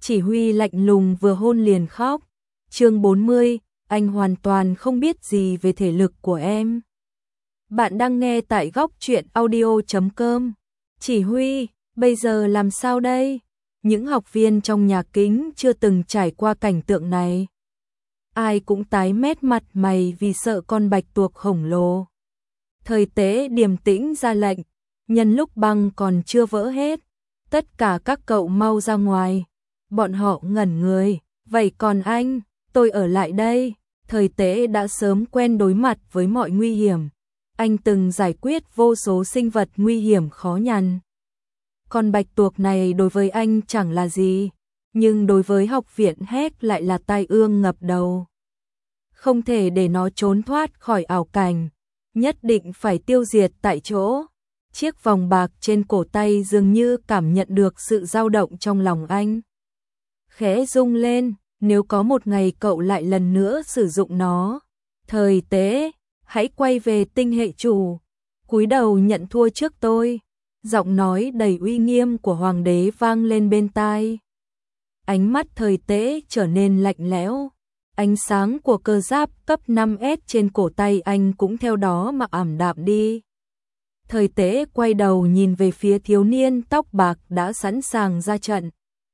Chỉ huy lạnh lùng vừa hôn liền khóc. Chương 40, anh hoàn toàn không biết gì về thể lực của em. Bạn đang nghe tại góc truyện audio.com. Chỉ huy, bây giờ làm sao đây? Những học viên trong nhà kính chưa từng trải qua cảnh tượng này. Ai cũng tái mét mặt mày vì sợ con bạch tuộc khổng lồ. Thời Tế điềm tĩnh ra lệnh, nhân lúc băng còn chưa vỡ hết, tất cả các cậu mau ra ngoài. Bọn họ ngẩn người, vậy còn anh, tôi ở lại đây. Thời Tế đã sớm quen đối mặt với mọi nguy hiểm. Anh từng giải quyết vô số sinh vật nguy hiểm khó nhằn. Con bạch tuộc này đối với anh chẳng là gì, nhưng đối với học viện Héc lại là tai ương ngập đầu. Không thể để nó trốn thoát khỏi ảo cảnh, nhất định phải tiêu diệt tại chỗ. Chiếc vòng bạc trên cổ tay dường như cảm nhận được sự dao động trong lòng anh. Khẽ rung lên, nếu có một ngày cậu lại lần nữa sử dụng nó. Thời Tế, hãy quay về tinh hệ chủ, cúi đầu nhận thua trước tôi. Giọng nói đầy uy nghiêm của hoàng đế vang lên bên tai. Ánh mắt Thời Tế trở nên lạnh lẽo. Ánh sáng của cơ giáp cấp 5S trên cổ tay anh cũng theo đó mà ảm đạm đi. Thời Tế quay đầu nhìn về phía thiếu niên tóc bạc đã sẵn sàng ra trận.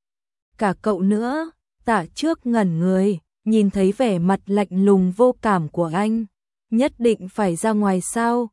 Cả cậu nữa. Tạ Trước ngẩn người, nhìn thấy vẻ mặt lạnh lùng vô cảm của anh. Nhất định phải ra ngoài sao?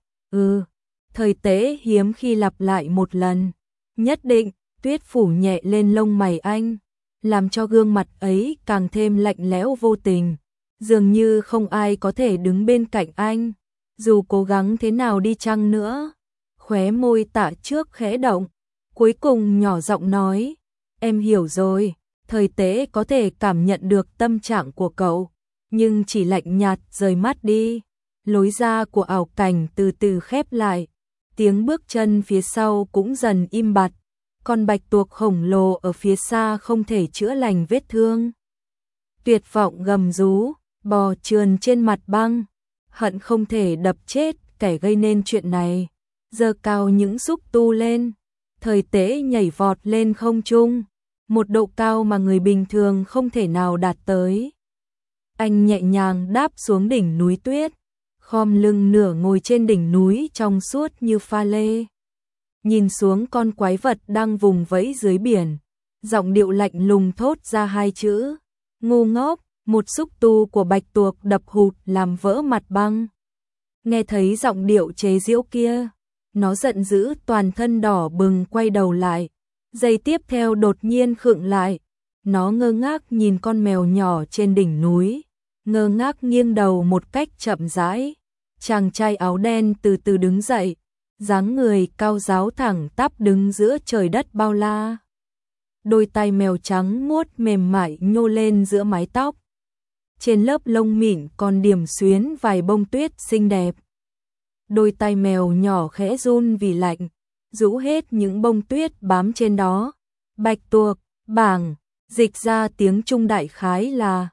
Thời Tế hiếm khi lặp lại một lần. Nhất định. Tuyết phủ nhẹ lên lông mày anh, làm cho gương mặt ấy càng thêm lạnh lẽo vô tình. Dường như không ai có thể đứng bên cạnh anh, dù cố gắng thế nào đi chăng nữa. Khóe môi Tạ Trước khẽ động, cuối cùng nhỏ giọng nói, em hiểu rồi. Thời Tế có thể cảm nhận được tâm trạng của cậu, nhưng chỉ lạnh nhạt rời mắt đi. Lối ra của ảo cảnh từ từ khép lại, tiếng bước chân phía sau cũng dần im bặt. Con bạch tuộc khổng lồ ở phía xa không thể chữa lành vết thương. Tuyệt vọng gầm rú, bò trườn trên mặt băng, hận không thể đập chết kẻ gây nên chuyện này. Giơ cao những xúc tu lên, Thời Tế nhảy vọt lên không trung, một độ cao mà người bình thường không thể nào đạt tới. Anh nhẹ nhàng đáp xuống đỉnh núi tuyết, khom lưng nửa ngồi trên đỉnh núi trong suốt như pha lê. Nhìn xuống con quái vật đang vùng vẫy dưới biển, giọng điệu lạnh lùng thốt ra hai chữ, ngu ngốc. Một xúc tu của bạch tuộc đập hụt làm vỡ mặt băng. Nghe thấy giọng điệu chế giễu kia, nó giận dữ toàn thân đỏ bừng quay đầu lại. Giây tiếp theo đột nhiên khựng lại, nó ngơ ngác nhìn con mèo nhỏ trên đỉnh núi, ngơ ngác nghiêng đầu một cách chậm rãi. Chàng trai áo đen từ từ đứng dậy, dáng người cao ráo thẳng tắp đứng giữa trời đất bao la. Đôi tay mèo trắng muốt mềm mại nhô lên giữa mái tóc. Trên lớp lông mịn còn điểm xuyến vài bông tuyết xinh đẹp. Đôi tay mèo nhỏ khẽ run vì lạnh, rũ hết những bông tuyết bám trên đó. Bạch tuộc, bảng, dịch ra tiếng Trung đại khái là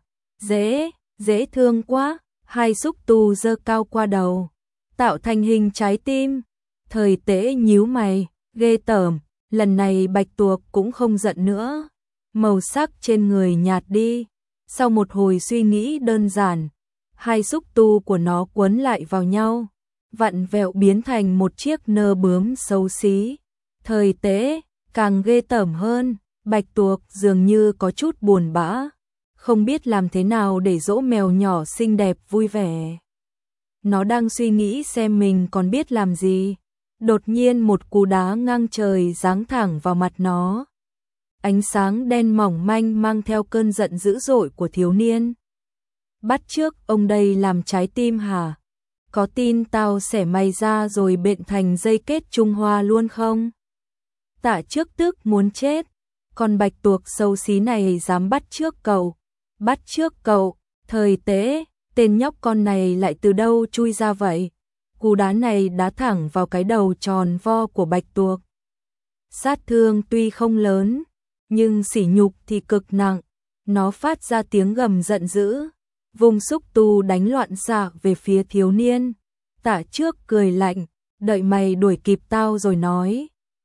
dễ thương quá. Hai xúc tu giơ cao qua đầu, tạo thành hình trái tim. Thời Tế nhíu mày, ghê tởm, lần này bạch tuộc cũng không giận nữa. Màu sắc trên người nhạt đi. Sau một hồi suy nghĩ đơn giản, hai xúc tu của nó quấn lại vào nhau, vặn vẹo biến thành một chiếc nơ bướm xấu xí. Thời Tế càng ghê tởm hơn, bạch tuộc dường như có chút buồn bã, không biết làm thế nào để dỗ mèo nhỏ xinh đẹp vui vẻ. Nó đang suy nghĩ xem mình còn biết làm gì. Đột nhiên một cú đá ngang trời giáng thẳng vào mặt nó. Ánh sáng đen mỏng manh mang theo cơn giận dữ dội của thiếu niên. Bắt chước ông đây làm trái tim hả? Có tin tao xẻ mày ra rồi bện thành dây kết Trung Hoa luôn không? Tạ Trước tức muốn chết. Con bạch tuộc xấu xí này dám bắt chước cậu. Bắt chước cậu. Thời Tế, tên nhóc con này lại từ đâu chui ra vậy? Cú đá này đá thẳng vào cái đầu tròn vo của bạch tuộc. Sát thương tuy không lớn, nhưng sỉ nhục thì cực nặng. Nó phát ra tiếng gầm giận dữ, vùng xúc tu đánh loạn xạ về phía thiếu niên. Tạ Trước cười lạnh, đợi mày đuổi kịp tao rồi nói.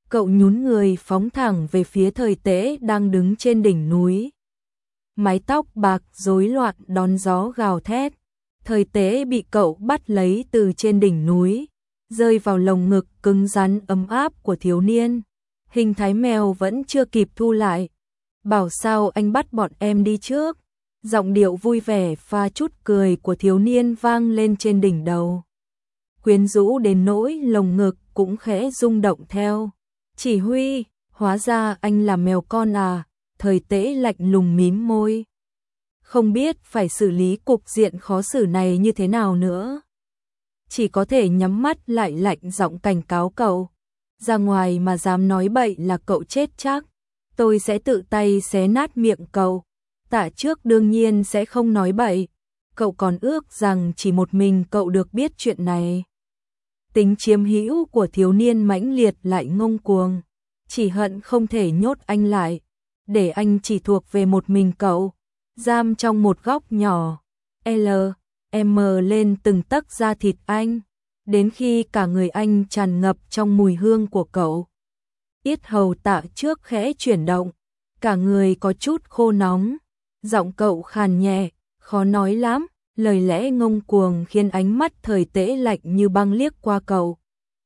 Cậu nhún người phóng thẳng về phía Thời Tế đang đứng trên đỉnh núi. Mái tóc bạc rối loạn đón gió gào thét. Thời Tế bị cậu bắt lấy từ trên đỉnh núi, rơi vào lồng ngực cứng rắn ấm áp của thiếu niên. Hình thái mèo vẫn chưa kịp thu lại. Bảo sao anh bắt bọn em đi trước. Giọng điệu vui vẻ pha chút cười của thiếu niên vang lên trên đỉnh đầu. Quyến rũ đến nỗi lồng ngực cũng khẽ rung động theo. Chỉ huy, hóa ra anh là mèo con à? Thời Tế lạnh lùng mím môi. Không biết phải xử lý cục diện khó xử này như thế nào nữa. Chỉ có thể nhắm mắt lại lạnh giọng cảnh cáo cậu. Ra ngoài mà dám nói bậy là cậu chết chắc. Tôi sẽ tự tay xé nát miệng cậu. Tạ Trước đương nhiên sẽ không nói bậy. Cậu còn ước rằng chỉ một mình cậu được biết chuyện này. Tính chiếm hữu của thiếu niên mãnh liệt lại ngông cuồng. Chỉ hận không thể nhốt anh lại. Để anh chỉ thuộc về một mình cậu. Giam trong một góc nhỏ. M lên từng tấc da thịt anh. Đến khi cả người anh tràn ngập trong mùi hương của cậu. Yết hầu Tạ Trước khẽ chuyển động. Cả người có chút khô nóng. Giọng cậu khàn nhẹ, khó nói lắm. Lời lẽ ngông cuồng khiến ánh mắt Thời Tế lạnh như băng liếc qua cậu.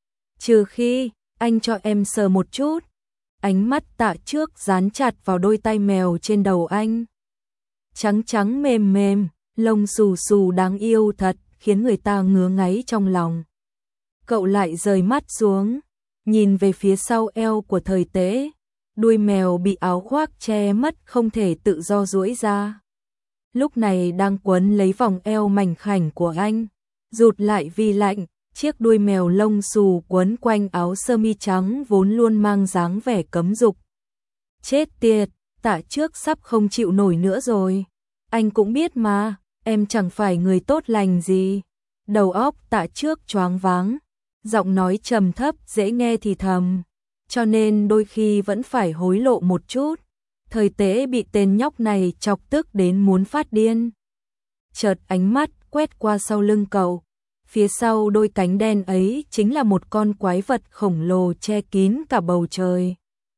Trừ khi, anh cho em sờ một chút. Ánh mắt Tạ Trước dán chặt vào đôi tay mèo trên đầu anh. Trắng trắng mềm mềm, lông xù xù đáng yêu thật, khiến người ta ngứa ngáy trong lòng. Cậu lại rời mắt xuống, nhìn về phía sau eo của Thời Tế. Đuôi mèo bị áo khoác che mất không thể tự do duỗi ra. Lúc này đang quấn lấy vòng eo mảnh khảnh của anh, rụt lại vì lạnh, chiếc đuôi mèo lông xù quấn quanh áo sơ mi trắng vốn luôn mang dáng vẻ cấm dục. Chết tiệt, Tạ Trước sắp không chịu nổi nữa rồi. Anh cũng biết mà, em chẳng phải người tốt lành gì. Đầu óc Tạ Trước choáng váng, giọng nói trầm thấp dễ nghe thì thầm, cho nên đôi khi vẫn phải hối lộ một chút. Thời Tế bị tên nhóc này chọc tức đến muốn phát điên. Chợt ánh mắt quét qua sau lưng cậu. Phía sau đôi cánh đen ấy chính là một con quái vật khổng lồ che kín cả bầu trời.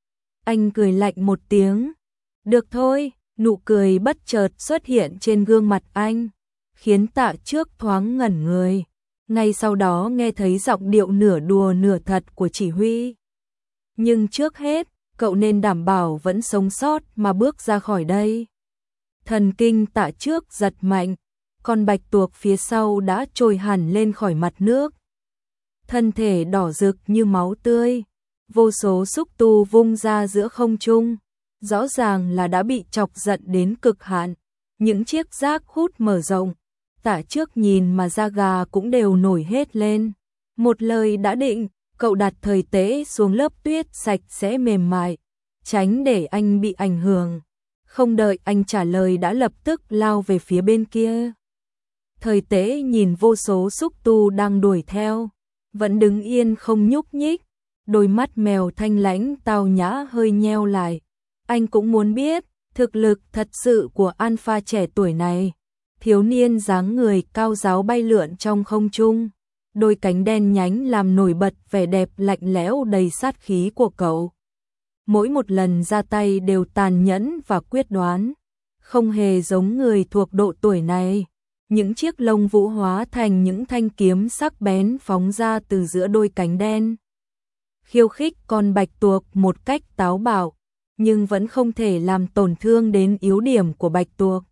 Anh cười lạnh một tiếng. Được thôi, nụ cười bất chợt xuất hiện trên gương mặt anh, khiến Tạ Trước thoáng ngẩn người. Ngay sau đó nghe thấy giọng điệu nửa đùa nửa thật của chỉ huy. Nhưng trước hết, cậu nên đảm bảo vẫn sống sót mà bước ra khỏi đây. Thần kinh Tạ Trước giật mạnh, con bạch tuộc phía sau đã trồi hẳn lên khỏi mặt nước. Thân thể đỏ rực như máu tươi, vô số xúc tu vung ra giữa không trung, rõ ràng là đã bị chọc giận đến cực hạn. Những chiếc rác hút mở rộng, Tạ Trước nhìn mà da gà cũng đều nổi hết lên. Một lời đã định, cậu đặt Thời Tế xuống lớp tuyết sạch sẽ mềm mại, tránh để anh bị ảnh hưởng. Không đợi anh trả lời đã lập tức lao về phía bên kia. Thời Tế nhìn vô số xúc tu đang đuổi theo, vẫn đứng yên không nhúc nhích, đôi mắt mèo thanh lãnh tao nhã hơi nheo lại. Anh cũng muốn biết thực lực thật sự của alpha trẻ tuổi này. Thiếu niên dáng người cao ráo bay lượn trong không trung, đôi cánh đen nhánh làm nổi bật vẻ đẹp lạnh lẽo đầy sát khí của cậu. Mỗi một lần ra tay đều tàn nhẫn và quyết đoán, không hề giống người thuộc độ tuổi này. Những chiếc lông vũ hóa thành những thanh kiếm sắc bén phóng ra từ giữa đôi cánh đen. Khiêu khích con bạch tuộc một cách táo bạo, nhưng vẫn không thể làm tổn thương đến yếu điểm của bạch tuộc.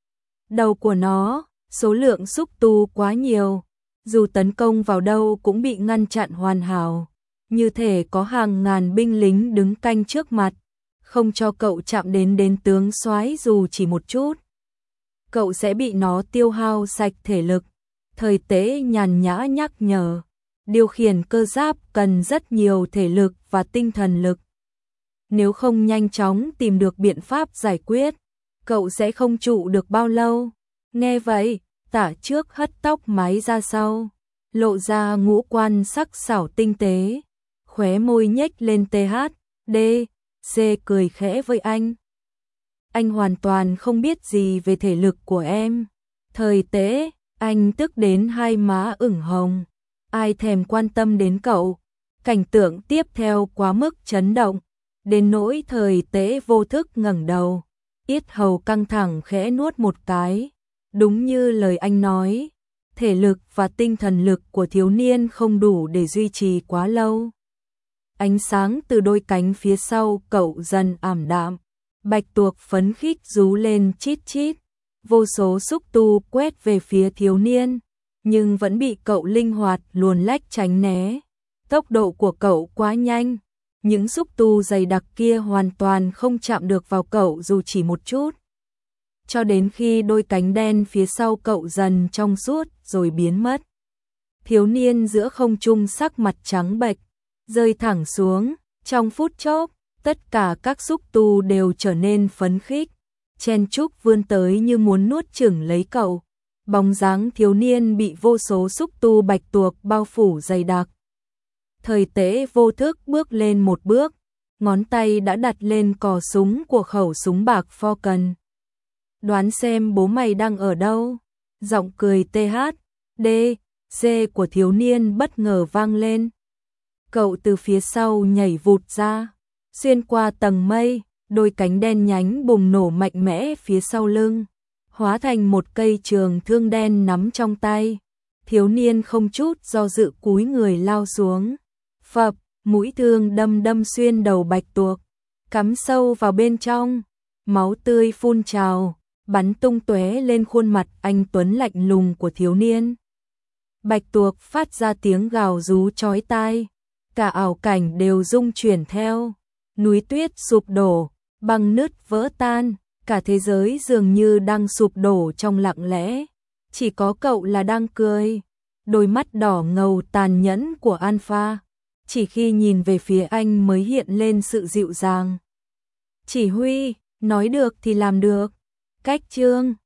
Đầu của nó, số lượng xúc tu quá nhiều, dù tấn công vào đâu cũng bị ngăn chặn hoàn hảo, như thể có hàng ngàn binh lính đứng canh trước mặt, không cho cậu chạm đến tướng soái dù chỉ một chút. Cậu sẽ bị nó tiêu hao sạch thể lực. Thời Tế nhàn nhã nhắc nhở, điều khiển cơ giáp cần rất nhiều thể lực và tinh thần lực. Nếu không nhanh chóng tìm được biện pháp giải quyết, cậu sẽ không trụ được bao lâu. Nghe vậy, Tạ Trước hất tóc mái ra sau, lộ ra ngũ quan sắc sảo tinh tế, khóe môi nhếch lên THD, C cười khẽ với anh. Anh hoàn toàn không biết gì về thể lực của em. Thời Tế, anh tức đến hai má ửng hồng. Ai thèm quan tâm đến cậu. Cảnh tượng tiếp theo quá mức chấn động, đến nỗi Thời Tế vô thức ngẩng đầu, yết hầu căng thẳng khẽ nuốt một cái. Đúng như lời anh nói, thể lực và tinh thần lực của thiếu niên không đủ để duy trì quá lâu. Ánh sáng từ đôi cánh phía sau cậu dần ảm đạm, bạch tuộc phấn khích rú lên chít chít, vô số xúc tu quét về phía thiếu niên, nhưng vẫn bị cậu linh hoạt luồn lách tránh né. Tốc độ của cậu quá nhanh, những xúc tu dày đặc kia hoàn toàn không chạm được vào cậu dù chỉ một chút. Cho đến khi đôi cánh đen phía sau cậu dần trong suốt rồi biến mất. Thiếu niên giữa không trung sắc mặt trắng bệch, rơi thẳng xuống, trong phút chốc, tất cả các xúc tu đều trở nên phấn khích, chen chúc vươn tới như muốn nuốt chửng lấy cậu. Bóng dáng thiếu niên bị vô số xúc tu bạch tuộc bao phủ dày đặc. Thời Tế vô thức bước lên một bước, ngón tay đã đặt lên cò súng của khẩu súng bạc Falcon. Đoán xem bố mày đang ở đâu? Giọng cười THD của thiếu niên bất ngờ vang lên. Cậu từ phía sau nhảy vụt ra, xuyên qua tầng mây, đôi cánh đen nhánh bùng nổ mạnh mẽ phía sau lưng, hóa thành một cây trường thương đen nắm trong tay. Thiếu niên không chút do dự cúi người lao xuống. Phập, mũi thương đâm xuyên đầu bạch tuộc, cắm sâu vào bên trong, máu tươi phun trào, bắn tung tóe lên khuôn mặt anh tuấn lạnh lùng của thiếu niên. Bạch tuộc phát ra tiếng gào rú chói tai, cả ảo cảnh đều rung chuyển theo, núi tuyết sụp đổ, băng nứt vỡ tan, cả thế giới dường như đang sụp đổ trong lặng lẽ, chỉ có cậu là đang cười. Đôi mắt đỏ ngầu tàn nhẫn của Alpha, chỉ khi nhìn về phía anh mới hiện lên sự dịu dàng. Chỉ huy, nói được thì làm được. Cách chương